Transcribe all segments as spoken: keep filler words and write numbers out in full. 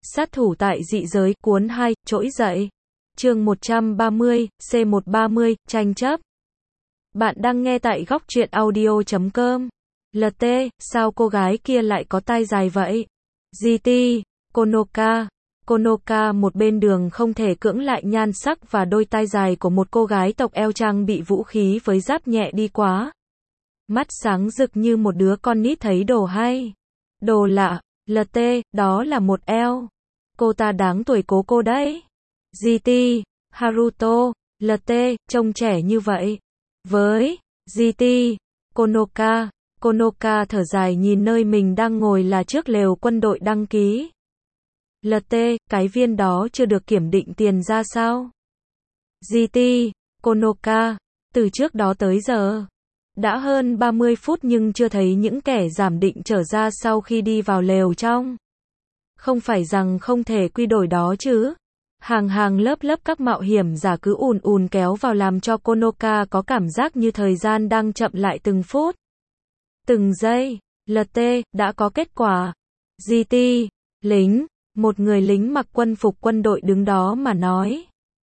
Sát thủ tại dị giới, cuốn hai, trỗi dậy. Chương một trăm ba mươi, C một trăm ba mươi, tranh chấp. Bạn đang nghe tại góc truyện audio chấm com. lờ tê, sao cô gái kia lại có tai dài vậy? giê tê, Konoka. Konoka một bên đường không thể cưỡng lại nhan sắc và đôi tai dài của một cô gái tộc eo trang bị vũ khí với giáp nhẹ đi quá. Mắt sáng rực như một đứa con nít thấy đồ hay. Đồ lạ, lờ tê, đó là một eo. Cô ta đáng tuổi cố cô đấy. giê tê, Haruto, lờ tê, trông trẻ như vậy. Với giê tê, Konoka, Konoka thở dài nhìn nơi mình đang ngồi là trước lều quân đội đăng ký. lờ tê, cái viên đó chưa được kiểm định tiền ra sao? giê tê, Konoka, từ trước đó tới giờ. Đã hơn ba mươi phút nhưng chưa thấy những kẻ giảm định trở ra sau khi đi vào lều trong. Không phải rằng không thể quy đổi đó chứ. Hàng hàng lớp lớp các mạo hiểm giả cứ ùn ùn kéo vào làm cho Konoka có cảm giác như thời gian đang chậm lại từng phút. Từng giây, lờ tê, đã có kết quả. giê tê, lính, một người lính mặc quân phục quân đội đứng đó mà nói.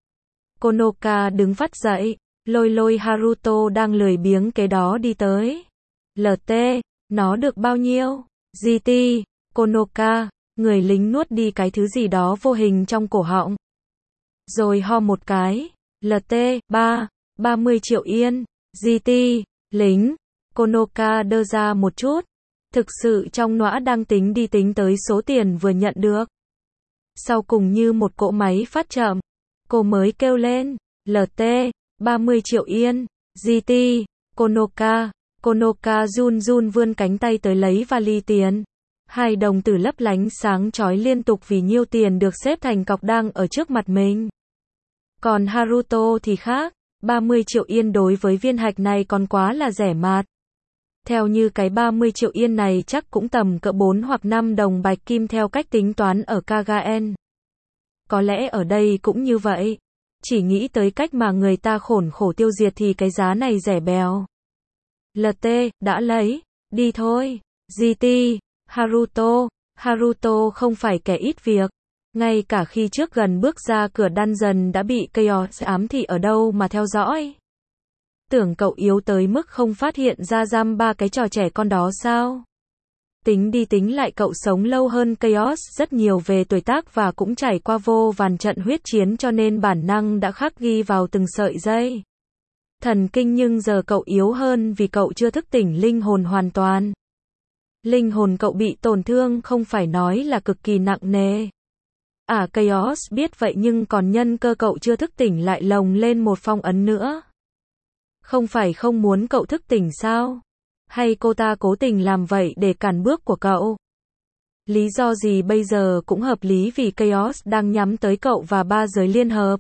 Konoka đứng phắt dậy, lôi lôi Haruto đang lười biếng kế đó đi tới. lờ tê, nó được bao nhiêu? giê tê, Konoka, người lính nuốt đi cái thứ gì đó vô hình trong cổ họng. Rồi ho một cái. lờ tê, ba, ba mươi triệu yên. giê tê, lính, Konoka đơ ra một chút. Thực sự trong nõa đang tính đi tính tới số tiền vừa nhận được. Sau cùng như một cỗ máy phát chậm, cô mới kêu lên, lờ tê, ba mươi triệu yên. giê tê, Konoka, Konoka run run vươn cánh tay tới lấy vali tiền. Hai đồng tử lấp lánh sáng chói liên tục vì nhiêu tiền được xếp thành cọc đang ở trước mặt mình. Còn Haruto thì khác, ba mươi triệu yên đối với viên hạch này còn quá là rẻ mạt. Theo như cái ba mươi triệu yên này chắc cũng tầm cỡ bốn hoặc năm đồng bạch kim theo cách tính toán ở Kagaen. Có lẽ ở đây cũng như vậy. Chỉ nghĩ tới cách mà người ta khổn khổ tiêu diệt thì cái giá này rẻ bèo. lờ tê, đã lấy, đi thôi. giê tê, Haruto, Haruto không phải kẻ ít việc. Ngay cả khi trước gần bước ra cửa dungeon đã bị Chaos ám thị ở đâu mà theo dõi. Tưởng cậu yếu tới mức không phát hiện ra giam ba cái trò trẻ con đó sao? Tính đi tính lại cậu sống lâu hơn Chaos rất nhiều về tuổi tác và cũng trải qua vô vàn trận huyết chiến cho nên bản năng đã khắc ghi vào từng sợi dây thần kinh, nhưng giờ cậu yếu hơn vì cậu chưa thức tỉnh linh hồn hoàn toàn. Linh hồn cậu bị tổn thương không phải nói là cực kỳ nặng nề. À, Chaos biết vậy nhưng còn nhân cơ cậu chưa thức tỉnh lại lồng lên một phong ấn nữa. Không phải không muốn cậu thức tỉnh sao? Hay cô ta cố tình làm vậy để cản bước của cậu? Lý do gì bây giờ cũng hợp lý vì Chaos đang nhắm tới cậu và ba giới liên hợp.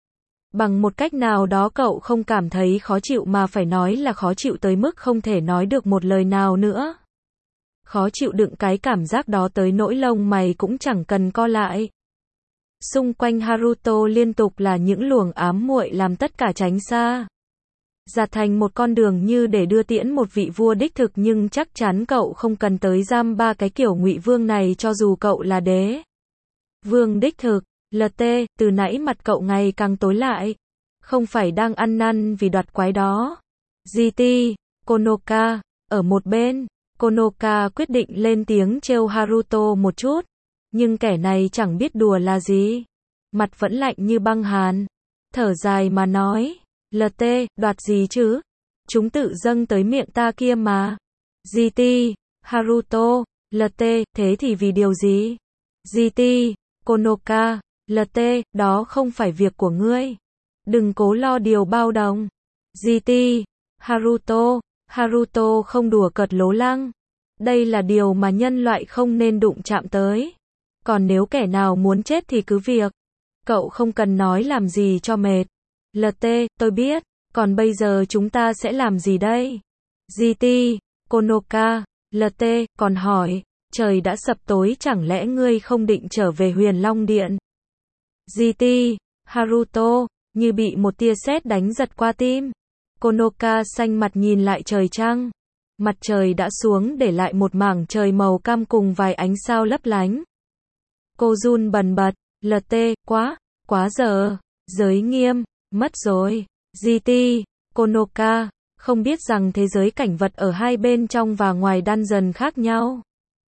Bằng một cách nào đó cậu không cảm thấy khó chịu mà phải nói là khó chịu tới mức không thể nói được một lời nào nữa. Khó chịu đựng cái cảm giác đó tới nỗi lông mày cũng chẳng cần co lại. Xung quanh Haruto liên tục là những luồng ám muội làm tất cả tránh xa. Giạt thành một con đường như để đưa tiễn một vị vua đích thực, nhưng chắc chắn cậu không cần tới giam ba cái kiểu ngụy vương này cho dù cậu là đế vương đích thực. lờ tê, từ nãy mặt cậu ngày càng tối lại. Không phải đang ăn năn vì đoạt quái đó. giê tê, Konoka, ở một bên, Konoka quyết định lên tiếng trêu Haruto một chút. Nhưng kẻ này chẳng biết đùa là gì. Mặt vẫn lạnh như băng hàn. Thở dài mà nói, lờ tê, đoạt gì chứ? Chúng tự dâng tới miệng ta kia mà. giê tê, Haruto, lờ tê, thế thì vì điều gì? giê tê, Konoka, lờ tê, đó không phải việc của ngươi. Đừng cố lo điều bao đồng. giê tê, Haruto, Haruto không đùa cợt lố lăng. Đây là điều mà nhân loại không nên đụng chạm tới. Còn nếu kẻ nào muốn chết thì cứ việc. Cậu không cần nói làm gì cho mệt. lờ tê, tôi biết. Còn bây giờ chúng ta sẽ làm gì đây? giê tê, Konoka, lờ tê, còn hỏi. Trời đã sập tối chẳng lẽ ngươi không định trở về Huyền Long Điện? giê tê, Haruto, như bị một tia sét đánh giật qua tim. Konoka xanh mặt nhìn lại trời trăng. Mặt trời đã xuống để lại một mảng trời màu cam cùng vài ánh sao lấp lánh. Cô run bần bật, lờ tê, quá, quá giờ, giới nghiêm, mất rồi, giê tê, Konoka, không biết rằng thế giới cảnh vật ở hai bên trong và ngoài dungeon khác nhau.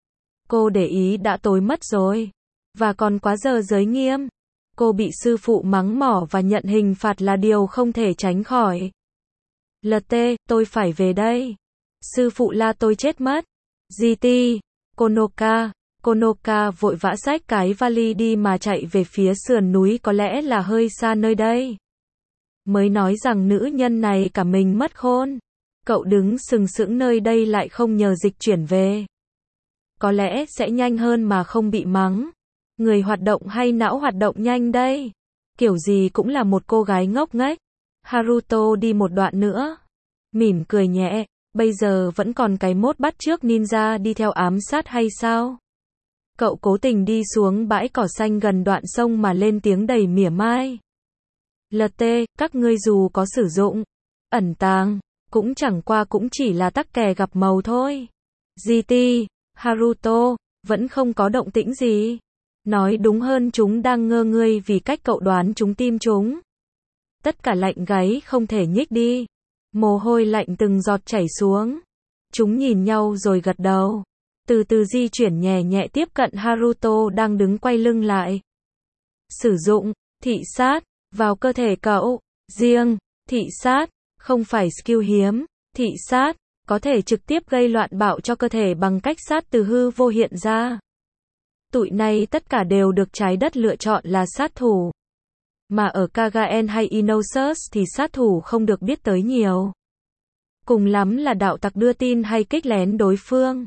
Cô để ý đã tối mất rồi. Và còn quá giờ giới nghiêm. Cô bị sư phụ mắng mỏ và nhận hình phạt là điều không thể tránh khỏi. lờ tê, tôi phải về đây. Sư phụ la tôi chết mất. giê tê, Konoka, Konoka vội vã xách cái vali đi mà chạy về phía sườn núi, có lẽ là hơi xa nơi đây. Mới nói rằng nữ nhân này cả mình mất khôn. Cậu đứng sừng sững nơi đây lại không nhờ dịch chuyển về. Có lẽ sẽ nhanh hơn mà không bị mắng. Người hoạt động hay não hoạt động nhanh đây? Kiểu gì cũng là một cô gái ngốc nghếch. Haruto đi một đoạn nữa. Mỉm cười nhẹ. Bây giờ vẫn còn cái mốt bắt chước ninja đi theo ám sát hay sao? Cậu cố tình đi xuống bãi cỏ xanh gần đoạn sông mà lên tiếng đầy mỉa mai. lờ tê, các ngươi dù có sử dụng ẩn tàng, cũng chẳng qua cũng chỉ là tắc kè gặp màu thôi. giê tê, Haruto, vẫn không có động tĩnh gì. Nói đúng hơn chúng đang ngơ ngơi vì cách cậu đoán chúng tim chúng. Tất cả lạnh gáy không thể nhích đi. Mồ hôi lạnh từng giọt chảy xuống. Chúng nhìn nhau rồi gật đầu. Từ từ di chuyển nhẹ nhẹ tiếp cận Haruto đang đứng quay lưng lại. Sử dụng thị sát vào cơ thể cậu. Riêng thị sát không phải skill hiếm. Thị sát có thể trực tiếp gây loạn bạo cho cơ thể bằng cách sát từ hư vô hiện ra. Tụi này tất cả đều được trái đất lựa chọn là sát thủ. Mà ở Kagaen hay Inosus thì sát thủ không được biết tới nhiều. Cùng lắm là đạo tặc đưa tin hay kích lén đối phương.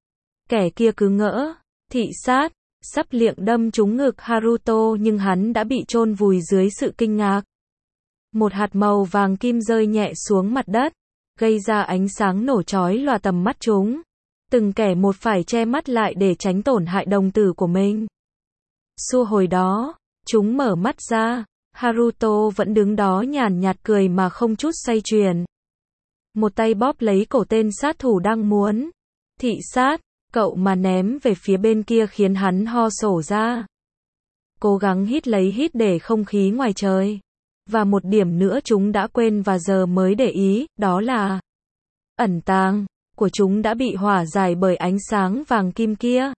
Kẻ kia cứ ngỡ, thị sát, sắp liệng đâm trúng ngực Haruto nhưng hắn đã bị chôn vùi dưới sự kinh ngạc. Một hạt màu vàng kim rơi nhẹ xuống mặt đất, gây ra ánh sáng nổ chói lòa tầm mắt chúng. Từng kẻ một phải che mắt lại để tránh tổn hại đồng tử của mình. Xua hồi đó, chúng mở mắt ra, Haruto vẫn đứng đó nhàn nhạt cười mà không chút xoay chuyển. Một tay bóp lấy cổ tên sát thủ đang muốn thị sát cậu mà ném về phía bên kia khiến hắn ho sổ ra. Cố gắng hít lấy hít để không khí ngoài trời. Và một điểm nữa chúng đã quên và giờ mới để ý, đó là ẩn tàng của chúng đã bị hỏa giải bởi ánh sáng vàng kim kia.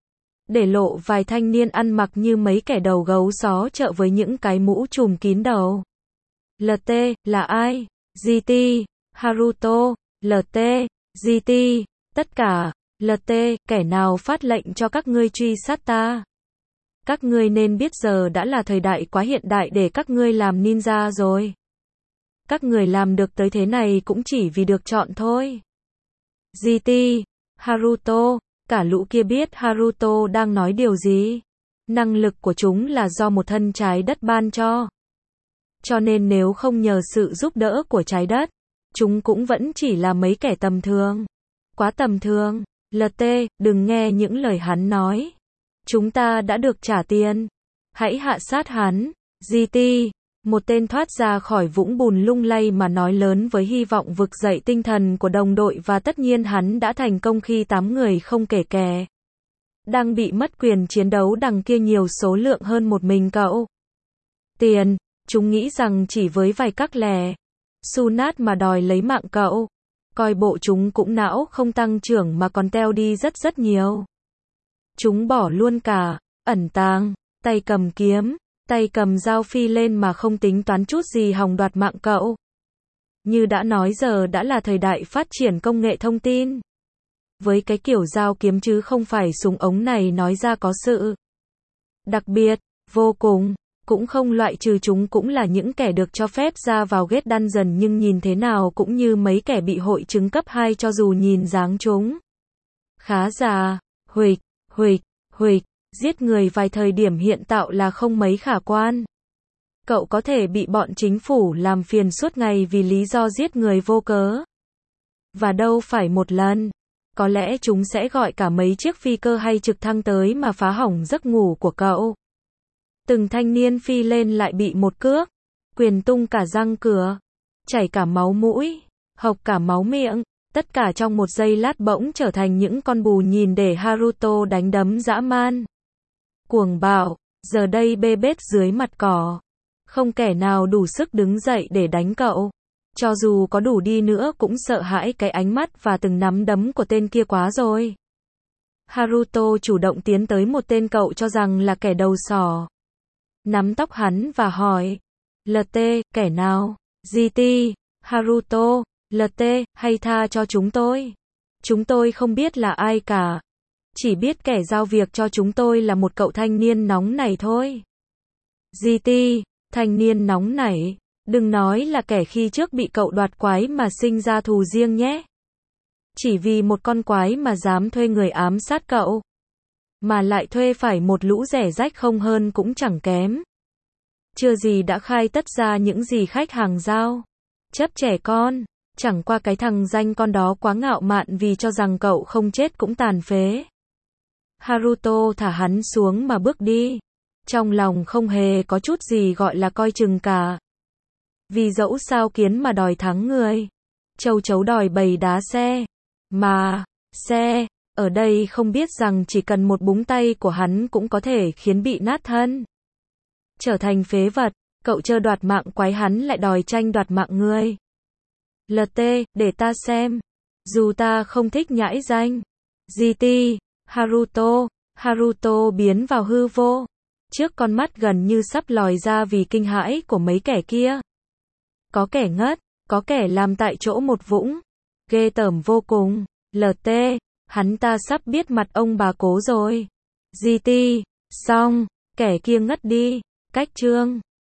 Để lộ vài thanh niên ăn mặc như mấy kẻ đầu gấu xó chợ với những cái mũ trùm kín đầu. lờ tê, là ai? giê tê, Haruto, lờ tê, giê tê, tất cả, lờ tê, kẻ nào phát lệnh cho các ngươi truy sát ta? Các ngươi nên biết giờ đã là thời đại quá hiện đại để các ngươi làm ninja rồi. Các người làm được tới thế này cũng chỉ vì được chọn thôi. giê tê, Haruto, cả lũ kia biết Haruto đang nói điều gì. Năng lực của chúng là do một thân trái đất ban cho. Cho nên nếu không nhờ sự giúp đỡ của trái đất, chúng cũng vẫn chỉ là mấy kẻ tầm thường. Quá tầm thường, lờ tê, đừng nghe những lời hắn nói. Chúng ta đã được trả tiền. Hãy hạ sát hắn. giê tê, một tên thoát ra khỏi vũng bùn lung lay mà nói lớn với hy vọng vực dậy tinh thần của đồng đội và tất nhiên hắn đã thành công khi tám người không kể kè. Đang bị mất quyền chiến đấu đằng kia nhiều số lượng hơn một mình cậu. Tiền, chúng nghĩ rằng chỉ với vài các lẻ, xu nát mà đòi lấy mạng cậu. Coi bộ chúng cũng não không tăng trưởng mà còn teo đi rất rất nhiều. Chúng bỏ luôn cả ẩn tàng, tay cầm kiếm, tay cầm dao phi lên mà không tính toán chút gì hòng đoạt mạng cậu. Như đã nói giờ đã là thời đại phát triển công nghệ thông tin. Với cái kiểu dao kiếm chứ không phải súng ống này nói ra có sự đặc biệt, vô cùng, cũng không loại trừ chúng cũng là những kẻ được cho phép ra vào gate dungeon nhưng nhìn thế nào cũng như mấy kẻ bị hội chứng cấp hai cho dù nhìn dáng chúng. Khá già, huỵch, huỵch, huỵch, giết người vài thời điểm hiện tạo là không mấy khả quan. Cậu có thể bị bọn chính phủ làm phiền suốt ngày vì lý do giết người vô cớ. Và đâu phải một lần. Có lẽ chúng sẽ gọi cả mấy chiếc phi cơ hay trực thăng tới mà phá hỏng giấc ngủ của cậu. Từng thanh niên phi lên lại bị một cước, quyền tung cả răng cửa, chảy cả máu mũi, hộc cả máu miệng, tất cả trong một giây lát bỗng trở thành những con bù nhìn để Haruto đánh đấm dã man. cuồng bạo, giờ đây bê bết dưới mặt cỏ. Không kẻ nào đủ sức đứng dậy để đánh cậu. Cho dù có đủ đi nữa cũng sợ hãi cái ánh mắt và từng nắm đấm của tên kia quá rồi. Haruto chủ động tiến tới một tên cậu cho rằng là kẻ đầu sỏ. Nắm tóc hắn và hỏi. lờ tê, kẻ nào? giê tê, Haruto, lờ tê, hay tha cho chúng tôi. Chúng tôi không biết là ai cả. Chỉ biết kẻ giao việc cho chúng tôi là một cậu thanh niên nóng nảy thôi. giê tê, thanh niên nóng nảy. Đừng nói là kẻ khi trước bị cậu đoạt quái mà sinh ra thù riêng nhé. Chỉ vì một con quái mà dám thuê người ám sát cậu. Mà lại thuê phải một lũ rẻ rách không hơn cũng chẳng kém. Chưa gì đã khai tất ra những gì khách hàng giao. Chấp trẻ con. Chẳng qua cái thằng danh con đó quá ngạo mạn vì cho rằng cậu không chết cũng tàn phế. Haruto thả hắn xuống mà bước đi. Trong lòng không hề có chút gì gọi là coi chừng cả. Vì dẫu sao kiến mà đòi thắng người. Châu chấu đòi bầy đá xe. Mà, xe, ở đây không biết rằng chỉ cần một búng tay của hắn cũng có thể khiến bị nát thân. Trở thành phế vật, cậu chưa đoạt mạng quái hắn lại đòi tranh đoạt mạng người. lờ tê, để ta xem. Dù ta không thích nhãi danh. giê tê, Haruto, Haruto biến vào hư vô. Trước con mắt gần như sắp lòi ra vì kinh hãi của mấy kẻ kia. Có kẻ ngất, có kẻ làm tại chỗ một vũng. Ghê tởm vô cùng. lờ tê, hắn ta sắp biết mặt ông bà cố rồi. giê tê, xong, kẻ kia ngất đi. Cách chương